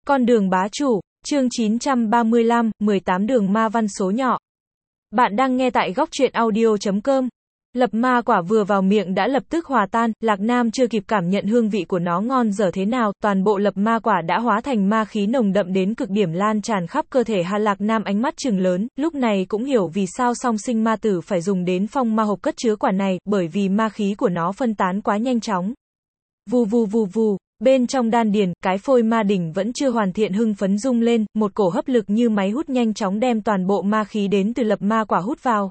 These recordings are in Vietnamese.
Con đường bá chủ, chương 935, 18 đường ma văn số nhỏ. Bạn đang nghe tại góc truyện audio.com. Lập ma quả vừa vào miệng đã lập tức hòa tan, Lạc Nam chưa kịp cảm nhận hương vị của nó ngon dở thế nào, toàn bộ lập ma quả đã hóa thành ma khí nồng đậm đến cực điểm lan tràn khắp cơ thể Lạc Nam ánh mắt trừng lớn, lúc này cũng hiểu vì sao song sinh ma tử phải dùng đến phong ma hộp cất chứa quả này, bởi vì ma khí của nó phân tán quá nhanh chóng. Vù vù vù vù. Bên trong đan điền, cái phôi ma đỉnh vẫn chưa hoàn thiện hưng phấn rung lên, một cổ hấp lực như máy hút nhanh chóng đem toàn bộ ma khí đến từ lập ma quả hút vào.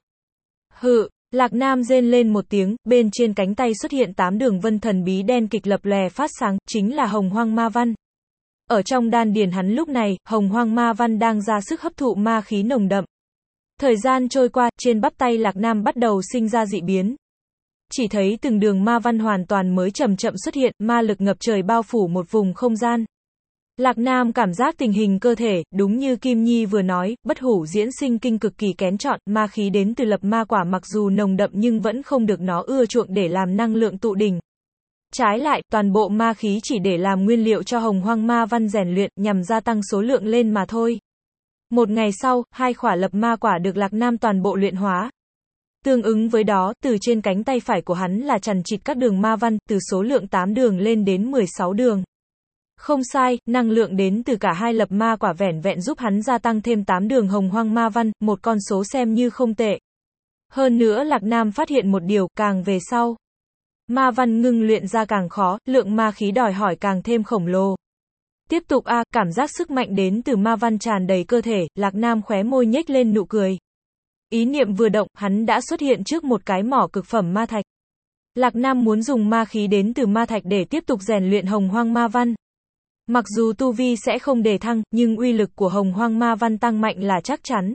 Hự, Lạc Nam rên lên một tiếng, bên trên cánh tay xuất hiện 8 đường vân thần bí đen kịch lập lòe phát sáng, chính là hồng hoang ma văn. Ở trong đan điền hắn lúc này, hồng hoang ma văn đang ra sức hấp thụ ma khí nồng đậm. Thời gian trôi qua, trên bắp tay Lạc Nam bắt đầu sinh ra dị biến. Chỉ thấy từng đường ma văn hoàn toàn mới chậm chậm xuất hiện, ma lực ngập trời bao phủ một vùng không gian. Lạc Nam cảm giác tình hình cơ thể, đúng như Kim Nhi vừa nói, bất hủ diễn sinh kinh cực kỳ kén chọn, ma khí đến từ lập ma quả mặc dù nồng đậm nhưng vẫn không được nó ưa chuộng để làm năng lượng tụ đỉnh. Trái lại, toàn bộ ma khí chỉ để làm nguyên liệu cho hồng hoang ma văn rèn luyện, nhằm gia tăng số lượng lên mà thôi. Một ngày sau, 2 khỏa lập ma quả được Lạc Nam toàn bộ luyện hóa. Tương ứng với đó, từ trên cánh tay phải của hắn là chằng chịt các đường ma văn, từ số lượng 8 đường lên đến 16 đường. Không sai, năng lượng đến từ cả 2 lập ma quả vẻn vẹn giúp hắn gia tăng thêm 8 đường hồng hoang ma văn, một con số xem như không tệ. Hơn nữa Lạc Nam phát hiện một điều, càng về sau, ma văn ngưng luyện ra càng khó, lượng ma khí đòi hỏi càng thêm khổng lồ. Tiếp tục cảm giác sức mạnh đến từ ma văn tràn đầy cơ thể, Lạc Nam khóe môi nhếch lên nụ cười. Ý niệm vừa động, hắn đã xuất hiện trước một cái mỏ cực phẩm ma thạch. Lạc Nam muốn dùng ma khí đến từ ma thạch để tiếp tục rèn luyện hồng hoang ma văn. Mặc dù tu vi sẽ không đề thăng, nhưng uy lực của hồng hoang ma văn tăng mạnh là chắc chắn.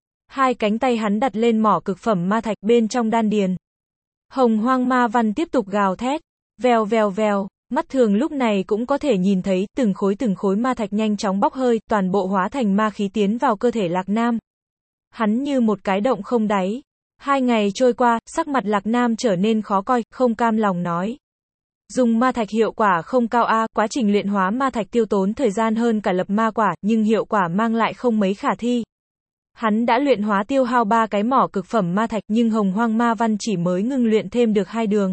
2 cánh tay hắn đặt lên mỏ cực phẩm ma thạch bên trong đan điền. Hồng hoang ma văn tiếp tục gào thét. Vèo vèo vèo, mắt thường lúc này cũng có thể nhìn thấy, từng khối ma thạch nhanh chóng bốc hơi, toàn bộ hóa thành ma khí tiến vào cơ thể Lạc Nam. Hắn như một cái động không đáy. 2 ngày trôi qua, sắc mặt Lạc Nam trở nên khó coi, không cam lòng nói. Dùng ma thạch hiệu quả không cao quá trình luyện hóa ma thạch tiêu tốn thời gian hơn cả lập ma quả, nhưng hiệu quả mang lại không mấy khả thi. Hắn đã luyện hóa tiêu hao 3 cái mỏ cực phẩm ma thạch, nhưng hồng hoang ma văn chỉ mới ngưng luyện thêm được 2 đường.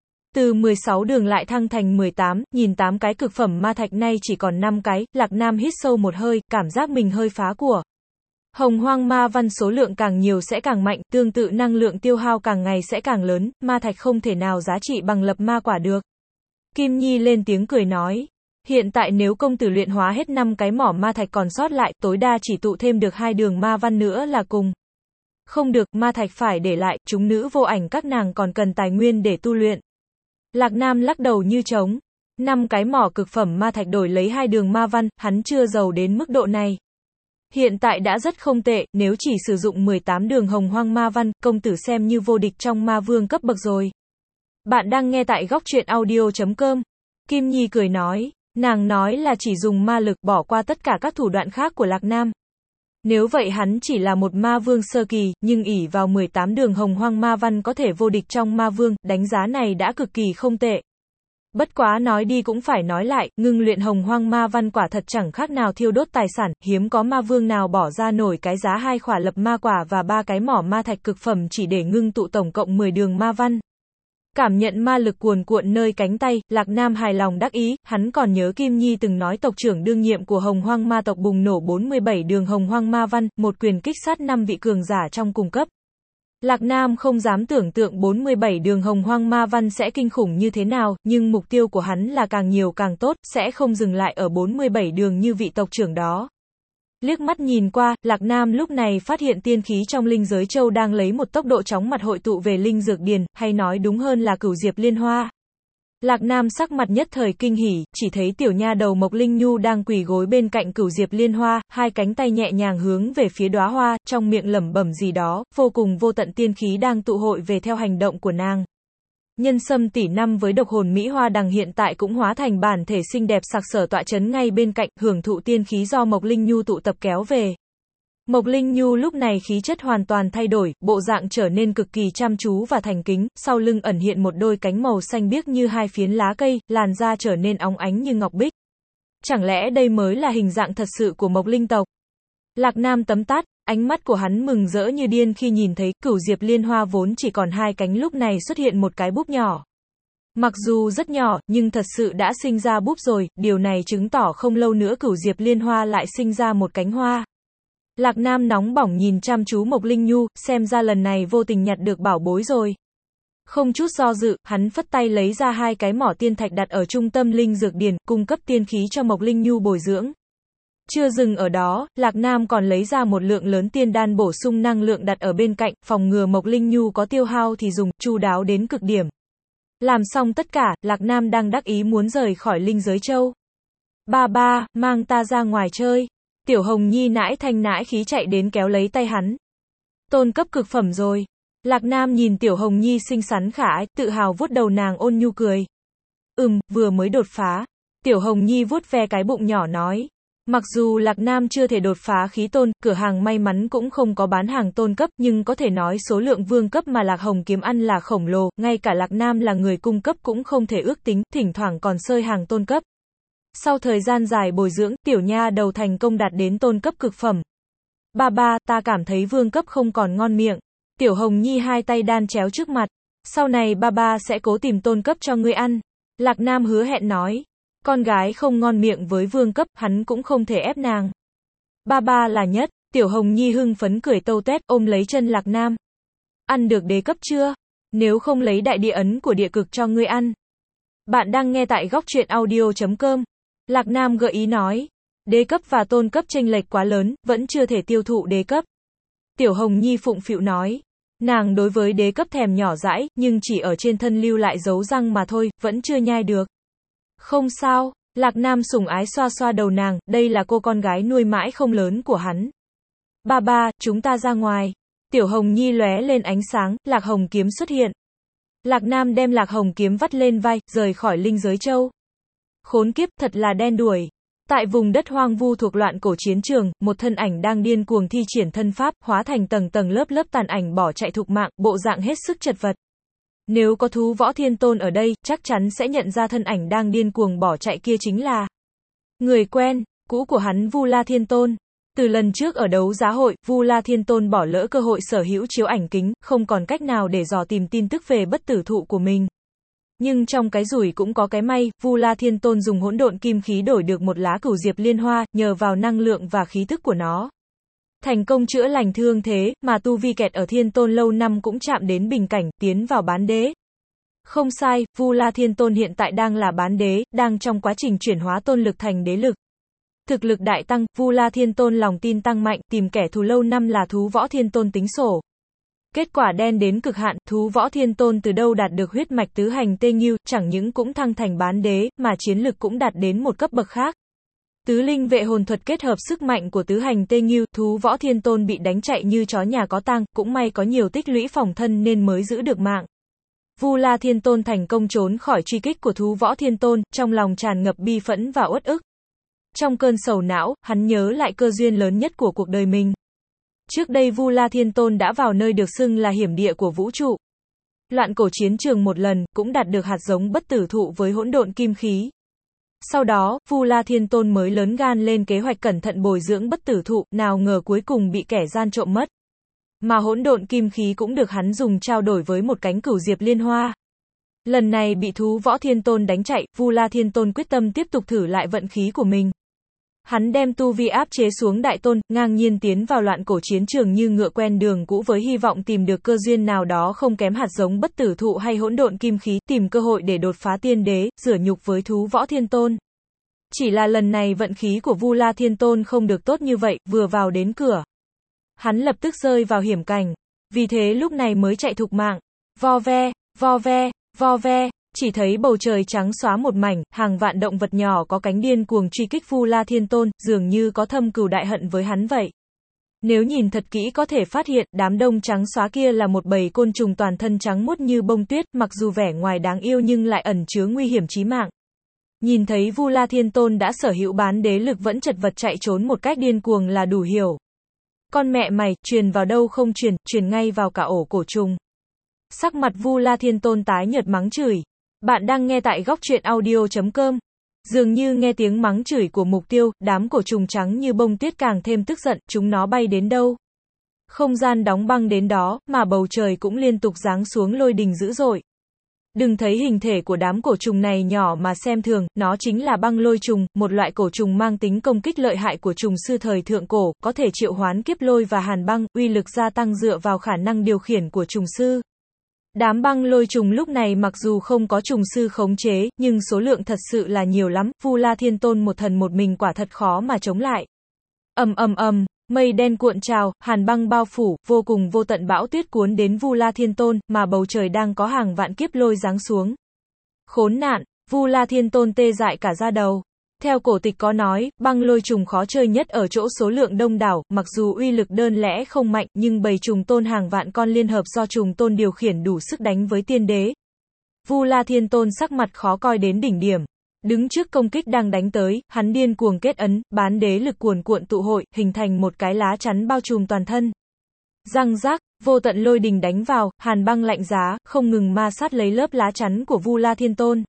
Từ 16 đường lại thăng thành 18, nhìn 8 cái cực phẩm ma thạch nay chỉ còn 5 cái, Lạc Nam hít sâu một hơi, cảm giác mình hơi phá của. Hồng hoang ma văn số lượng càng nhiều sẽ càng mạnh, tương tự năng lượng tiêu hao càng ngày sẽ càng lớn, ma thạch không thể nào giá trị bằng lập ma quả được. Kim Nhi lên tiếng cười nói. Hiện tại nếu công tử luyện hóa hết 5 cái mỏ ma thạch còn sót lại, tối đa chỉ tụ thêm được 2 đường ma văn nữa là cùng. Không được, ma thạch phải để lại, chúng nữ vô ảnh các nàng còn cần tài nguyên để tu luyện. Lạc Nam lắc đầu như trống. 5 cái mỏ cực phẩm ma thạch đổi lấy 2 đường ma văn, hắn chưa giàu đến mức độ này. Hiện tại đã rất không tệ, nếu chỉ sử dụng 18 đường hồng hoang ma văn, công tử xem như vô địch trong ma vương cấp bậc rồi. Bạn đang nghe tại góc truyện audio.com. Kim Nhi cười nói, nàng nói là chỉ dùng ma lực bỏ qua tất cả các thủ đoạn khác của Lạc Nam. Nếu vậy hắn chỉ là một ma vương sơ kỳ, nhưng ỷ vào 18 đường hồng hoang ma văn có thể vô địch trong ma vương, đánh giá này đã cực kỳ không tệ. Bất quá nói đi cũng phải nói lại, ngưng luyện hồng hoang ma văn quả thật chẳng khác nào thiêu đốt tài sản, hiếm có ma vương nào bỏ ra nổi cái giá 2 khỏa lập ma quả và 3 cái mỏ ma thạch cực phẩm chỉ để ngưng tụ tổng cộng 10 đường ma văn. Cảm nhận ma lực cuồn cuộn nơi cánh tay, Lạc Nam hài lòng đắc ý, hắn còn nhớ Kim Nhi từng nói tộc trưởng đương nhiệm của hồng hoang ma tộc bùng nổ 47 đường hồng hoang ma văn, một quyền kích sát 5 vị cường giả trong cùng cấp. Lạc Nam không dám tưởng tượng 47 đường hồng hoang ma văn sẽ kinh khủng như thế nào, nhưng mục tiêu của hắn là càng nhiều càng tốt, sẽ không dừng lại ở 47 đường như vị tộc trưởng đó. Liếc mắt nhìn qua, Lạc Nam lúc này phát hiện tiên khí trong linh giới châu đang lấy một tốc độ chóng mặt hội tụ về linh dược điền, hay nói đúng hơn là cửu diệp liên hoa. Lạc Nam sắc mặt nhất thời kinh hỉ, chỉ thấy tiểu nha đầu Mộc Linh Nhu đang quỳ gối bên cạnh cửu diệp liên hoa, 2 cánh tay nhẹ nhàng hướng về phía đóa hoa, trong miệng lẩm bẩm gì đó, vô cùng vô tận tiên khí đang tụ hội về theo hành động của nàng. Nhân sâm tỷ năm với độc hồn Mỹ Hoa Đằng hiện tại cũng hóa thành bản thể xinh đẹp sặc sỡ tọa chấn ngay bên cạnh, hưởng thụ tiên khí do Mộc Linh Nhu tụ tập kéo về. Mộc Linh Nhu lúc này khí chất hoàn toàn thay đổi, bộ dạng trở nên cực kỳ chăm chú và thành kính, sau lưng ẩn hiện một đôi cánh màu xanh biếc như 2 phiến lá cây, làn da trở nên óng ánh như ngọc bích. Chẳng lẽ đây mới là hình dạng thật sự của Mộc Linh tộc? Lạc Nam tấm tát, ánh mắt của hắn mừng rỡ như điên khi nhìn thấy cửu diệp liên hoa vốn chỉ còn 2 cánh lúc này xuất hiện một cái búp nhỏ. Mặc dù rất nhỏ, nhưng thật sự đã sinh ra búp rồi, điều này chứng tỏ không lâu nữa cửu diệp liên hoa lại sinh ra một cánh hoa. Lạc Nam nóng bỏng nhìn chăm chú Mộc Linh Nhu, xem ra lần này vô tình nhặt được bảo bối rồi. Không chút do dự, hắn phất tay lấy ra 2 cái mỏ tiên thạch đặt ở trung tâm linh dược điển, cung cấp tiên khí cho Mộc Linh Nhu bồi dưỡng. Chưa dừng ở đó, Lạc Nam còn lấy ra một lượng lớn tiên đan bổ sung năng lượng đặt ở bên cạnh, phòng ngừa Mộc Linh Nhu có tiêu hao thì dùng, chu đáo đến cực điểm. Làm xong tất cả, Lạc Nam đang đắc ý muốn rời khỏi linh giới châu. Ba, mang ta ra ngoài chơi. Tiểu Hồng Nhi nãi thanh nãi khí chạy đến kéo lấy tay hắn. Tôn cấp cực phẩm rồi. Lạc Nam nhìn Tiểu Hồng Nhi xinh xắn khả ái, tự hào vuốt đầu nàng ôn nhu cười. Vừa mới đột phá. Tiểu Hồng Nhi vuốt ve cái bụng nhỏ nói. Mặc dù Lạc Nam chưa thể đột phá khí tôn, cửa hàng may mắn cũng không có bán hàng tôn cấp, nhưng có thể nói số lượng vương cấp mà Lạc Hồng kiếm ăn là khổng lồ, ngay cả Lạc Nam là người cung cấp cũng không thể ước tính, thỉnh thoảng còn xơi hàng tôn cấp. Sau thời gian dài bồi dưỡng, tiểu nha đầu thành công đạt đến tôn cấp cực phẩm. Ba, ta cảm thấy vương cấp không còn ngon miệng. Tiểu Hồng Nhi 2 tay đan chéo trước mặt. Sau này ba sẽ cố tìm tôn cấp cho ngươi ăn. Lạc Nam hứa hẹn nói. Con gái không ngon miệng với vương cấp, hắn cũng không thể ép nàng. Ba là nhất. Tiểu Hồng Nhi hưng phấn cười tâu tuét, ôm lấy chân Lạc Nam. Ăn được đế cấp chưa? Nếu không lấy đại địa ấn của địa cực cho ngươi ăn. Bạn đang nghe tại góc truyện audio.com. Lạc Nam gợi ý nói. Đế cấp và tôn cấp chênh lệch quá lớn, vẫn chưa thể tiêu thụ đế cấp. Tiểu Hồng Nhi phụng phịu nói. Nàng đối với đế cấp thèm nhỏ dãi, nhưng chỉ ở trên thân lưu lại dấu răng mà thôi, vẫn chưa nhai được. Không sao, Lạc Nam sủng ái xoa xoa đầu nàng, đây là cô con gái nuôi mãi không lớn của hắn. Ba, chúng ta ra ngoài. Tiểu Hồng Nhi lóe lên ánh sáng, Lạc Hồng kiếm xuất hiện. Lạc Nam đem Lạc Hồng kiếm vắt lên vai, rời khỏi linh giới châu. Khốn kiếp, thật là đen đuổi. Tại vùng đất hoang vu thuộc loạn cổ chiến trường, một thân ảnh đang điên cuồng thi triển thân pháp, hóa thành tầng tầng lớp lớp tàn ảnh bỏ chạy thục mạng, bộ dạng hết sức chật vật. Nếu có thú võ thiên tôn ở đây, chắc chắn sẽ nhận ra thân ảnh đang điên cuồng bỏ chạy kia chính là người quen, cũ của hắn Vu La Thiên Tôn. Từ lần trước ở đấu giá hội, Vu La Thiên Tôn bỏ lỡ cơ hội sở hữu chiếu ảnh kính, không còn cách nào để dò tìm tin tức về bất tử thụ của mình. Nhưng trong cái rủi cũng có cái may, Vu La Thiên Tôn dùng hỗn độn kim khí đổi được một lá cửu diệp liên hoa, nhờ vào năng lượng và khí tức của nó. Thành công chữa lành thương thế, mà tu vi kẹt ở Thiên Tôn lâu năm cũng chạm đến bình cảnh, tiến vào bán đế. Không sai, Vu La Thiên Tôn hiện tại đang là bán đế, đang trong quá trình chuyển hóa tôn lực thành đế lực. Thực lực đại tăng, Vu La Thiên Tôn lòng tin tăng mạnh, tìm kẻ thù lâu năm là thú võ Thiên Tôn tính sổ. Kết quả đen đến cực hạn, thú võ Thiên Tôn từ đâu đạt được huyết mạch tứ hành tê nghiêu, chẳng những cũng thăng thành bán đế, mà chiến lực cũng đạt đến một cấp bậc khác. Tứ linh vệ hồn thuật kết hợp sức mạnh của tứ hành tê nghiêu, thú võ Thiên Tôn bị đánh chạy như chó nhà có tang, cũng may có nhiều tích lũy phòng thân nên mới giữ được mạng. Vu La Thiên Tôn thành công trốn khỏi truy kích của thú võ Thiên Tôn, trong lòng tràn ngập bi phẫn và uất ức. Trong cơn sầu não, hắn nhớ lại cơ duyên lớn nhất của cuộc đời mình. Trước đây Vu La Thiên Tôn đã vào nơi được xưng là hiểm địa của vũ trụ. Loạn cổ chiến trường một lần, cũng đạt được hạt giống bất tử thụ với hỗn độn kim khí. Sau đó, Vu La Thiên Tôn mới lớn gan lên kế hoạch cẩn thận bồi dưỡng bất tử thụ, nào ngờ cuối cùng bị kẻ gian trộm mất. Mà hỗn độn kim khí cũng được hắn dùng trao đổi với một cánh cửu diệp liên hoa. Lần này bị thú võ Thiên Tôn đánh chạy, Vu La Thiên Tôn quyết tâm tiếp tục thử lại vận khí của mình. Hắn đem tu vi áp chế xuống đại tôn, ngang nhiên tiến vào loạn cổ chiến trường như ngựa quen đường cũ với hy vọng tìm được cơ duyên nào đó không kém hạt giống bất tử thụ hay hỗn độn kim khí, tìm cơ hội để đột phá tiên đế, rửa nhục với thú võ Thiên Tôn. Chỉ là lần này vận khí của Vu La Thiên Tôn không được tốt như vậy, vừa vào đến cửa. Hắn lập tức rơi vào hiểm cảnh. Vì thế lúc này mới chạy thục mạng. Vo ve, vo ve, vo ve. Chỉ thấy bầu trời trắng xóa một mảnh, hàng vạn động vật nhỏ có cánh điên cuồng truy kích Vu La Thiên Tôn, dường như có thâm cừu đại hận với hắn vậy. Nếu nhìn thật kỹ có thể phát hiện, đám đông trắng xóa kia là một bầy côn trùng toàn thân trắng muốt như bông tuyết, mặc dù vẻ ngoài đáng yêu nhưng lại ẩn chứa nguy hiểm chí mạng. Nhìn thấy Vu La Thiên Tôn đã sở hữu bán đế lực vẫn chật vật chạy trốn một cách điên cuồng là đủ hiểu. Con mẹ mày, truyền vào đâu không truyền ngay vào cả ổ cổ trùng. Sắc mặt Vu La Thiên Tôn tái nhợt mắng chửi. Bạn đang nghe tại góc truyện audio.com. Dường như nghe tiếng mắng chửi của mục tiêu, đám cổ trùng trắng như bông tuyết càng thêm tức giận, chúng nó bay đến đâu? Không gian đóng băng đến đó, mà bầu trời cũng liên tục giáng xuống lôi đình dữ dội. Đừng thấy hình thể của đám cổ trùng này nhỏ mà xem thường, nó chính là băng lôi trùng, một loại cổ trùng mang tính công kích lợi hại của trùng sư thời thượng cổ, có thể triệu hoán kiếp lôi và hàn băng, uy lực gia tăng dựa vào khả năng điều khiển của trùng sư. Đám băng lôi trùng lúc này mặc dù không có trùng sư khống chế, nhưng số lượng thật sự là nhiều lắm, Vu La Thiên Tôn một thần một mình quả thật khó mà chống lại. Ầm ầm ầm, mây đen cuộn trào, hàn băng bao phủ, vô cùng vô tận bão tuyết cuốn đến Vu La Thiên Tôn, mà bầu trời đang có hàng vạn kiếp lôi giáng xuống. Khốn nạn, Vu La Thiên Tôn tê dại cả da đầu. Theo cổ tịch có nói, băng lôi trùng khó chơi nhất ở chỗ số lượng đông đảo, mặc dù uy lực đơn lẻ không mạnh, nhưng bầy trùng tôn hàng vạn con liên hợp do trùng tôn điều khiển đủ sức đánh với tiên đế. Vu La Thiên Tôn sắc mặt khó coi đến đỉnh điểm. Đứng trước công kích đang đánh tới, hắn điên cuồng kết ấn, bán đế lực cuồn cuộn tụ hội, hình thành một cái lá chắn bao trùm toàn thân. Răng rác, vô tận lôi đình đánh vào, hàn băng lạnh giá, không ngừng ma sát lấy lớp lá chắn của Vu La Thiên Tôn.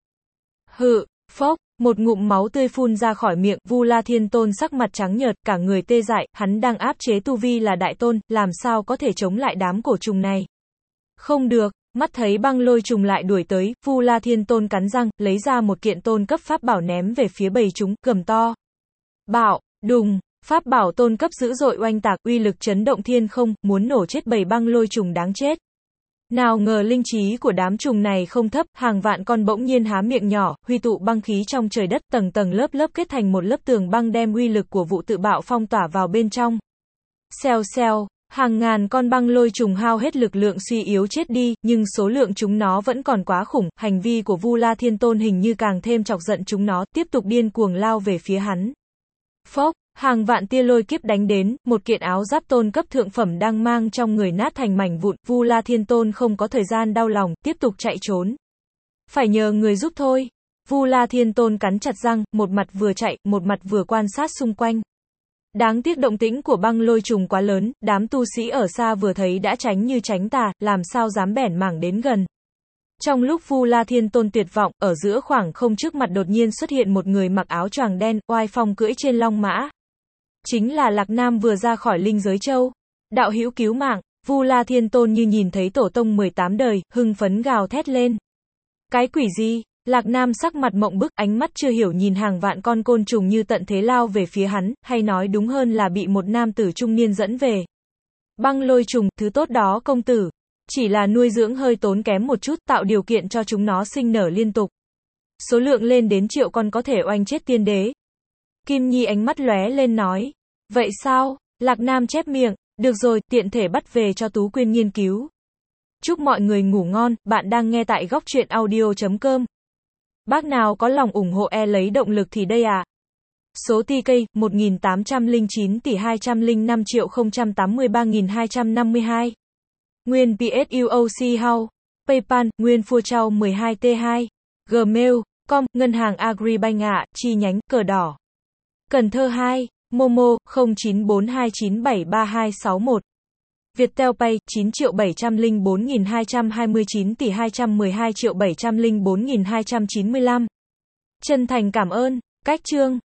Hự, phốc, một ngụm máu tươi phun ra khỏi miệng, Vu La Thiên Tôn sắc mặt trắng nhợt, cả người tê dại, hắn đang áp chế tu vi là đại tôn, làm sao có thể chống lại đám cổ trùng này. Không được. Mắt thấy băng lôi trùng lại đuổi tới, Vu La Thiên Tôn cắn răng, lấy ra một kiện tôn cấp pháp bảo ném về phía bầy chúng, gầm to. Bảo, đùng, pháp bảo tôn cấp dữ dội oanh tạc, uy lực chấn động thiên không, muốn nổ chết bầy băng lôi trùng đáng chết. Nào ngờ linh trí của đám trùng này không thấp, hàng vạn con bỗng nhiên há miệng nhỏ, huy tụ băng khí trong trời đất, tầng tầng lớp lớp kết thành một lớp tường băng đem uy lực của vụ tự bạo phong tỏa vào bên trong. Xèo xèo. Hàng ngàn con băng lôi trùng hao hết lực lượng suy yếu chết đi, nhưng số lượng chúng nó vẫn còn quá khủng, hành vi của Vu La Thiên Tôn hình như càng thêm chọc giận chúng nó, tiếp tục điên cuồng lao về phía hắn. Phốc, hàng vạn tia lôi kiếp đánh đến, một kiện áo giáp tôn cấp thượng phẩm đang mang trong người nát thành mảnh vụn, Vu La Thiên Tôn không có thời gian đau lòng, tiếp tục chạy trốn. Phải nhờ người giúp thôi. Vu La Thiên Tôn cắn chặt răng, một mặt vừa chạy, một mặt vừa quan sát xung quanh. Đáng tiếc động tĩnh của băng lôi trùng quá lớn, đám tu sĩ ở xa vừa thấy đã tránh như tránh tà, làm sao dám bẻn mảng đến gần. Trong lúc Vu La Thiên Tôn tuyệt vọng, ở giữa khoảng không trước mặt đột nhiên xuất hiện một người mặc áo choàng đen, oai phong cưỡi trên long mã. Chính là Lạc Nam vừa ra khỏi linh giới châu. Đạo hữu cứu mạng, Vu La Thiên Tôn như nhìn thấy tổ tông 18 đời, hưng phấn gào thét lên. Cái quỷ gì? Lạc Nam sắc mặt mộng bức, ánh mắt chưa hiểu nhìn hàng vạn con côn trùng như tận thế lao về phía hắn, hay nói đúng hơn là bị một nam tử trung niên dẫn về. Băng lôi trùng, thứ tốt đó công tử. Chỉ là nuôi dưỡng hơi tốn kém một chút, tạo điều kiện cho chúng nó sinh nở liên tục. Số lượng lên đến triệu con có thể oanh chết tiên đế. Kim Nhi ánh mắt lóe lên nói. Vậy sao? Lạc Nam chép miệng. Được rồi, tiện thể bắt về cho Tú Quyên nghiên cứu. Chúc mọi người ngủ ngon, bạn đang nghe tại góc truyện audio.com. Bác nào có lòng ủng hộ lấy động lực thì đây à. Số TK 1809 tỷ 205 triệu 083.252. Nguyên PSUOC House. PayPal, Nguyên Phua Trao 12T2. Gmail.com, Ngân hàng Agribank ạ, chi nhánh, cờ đỏ. Cần Thơ 2. Momo, 0942973261. Viettel Pay, 9.704.229 tỷ 212.704.295. Chân thành cảm ơn. Cách chương.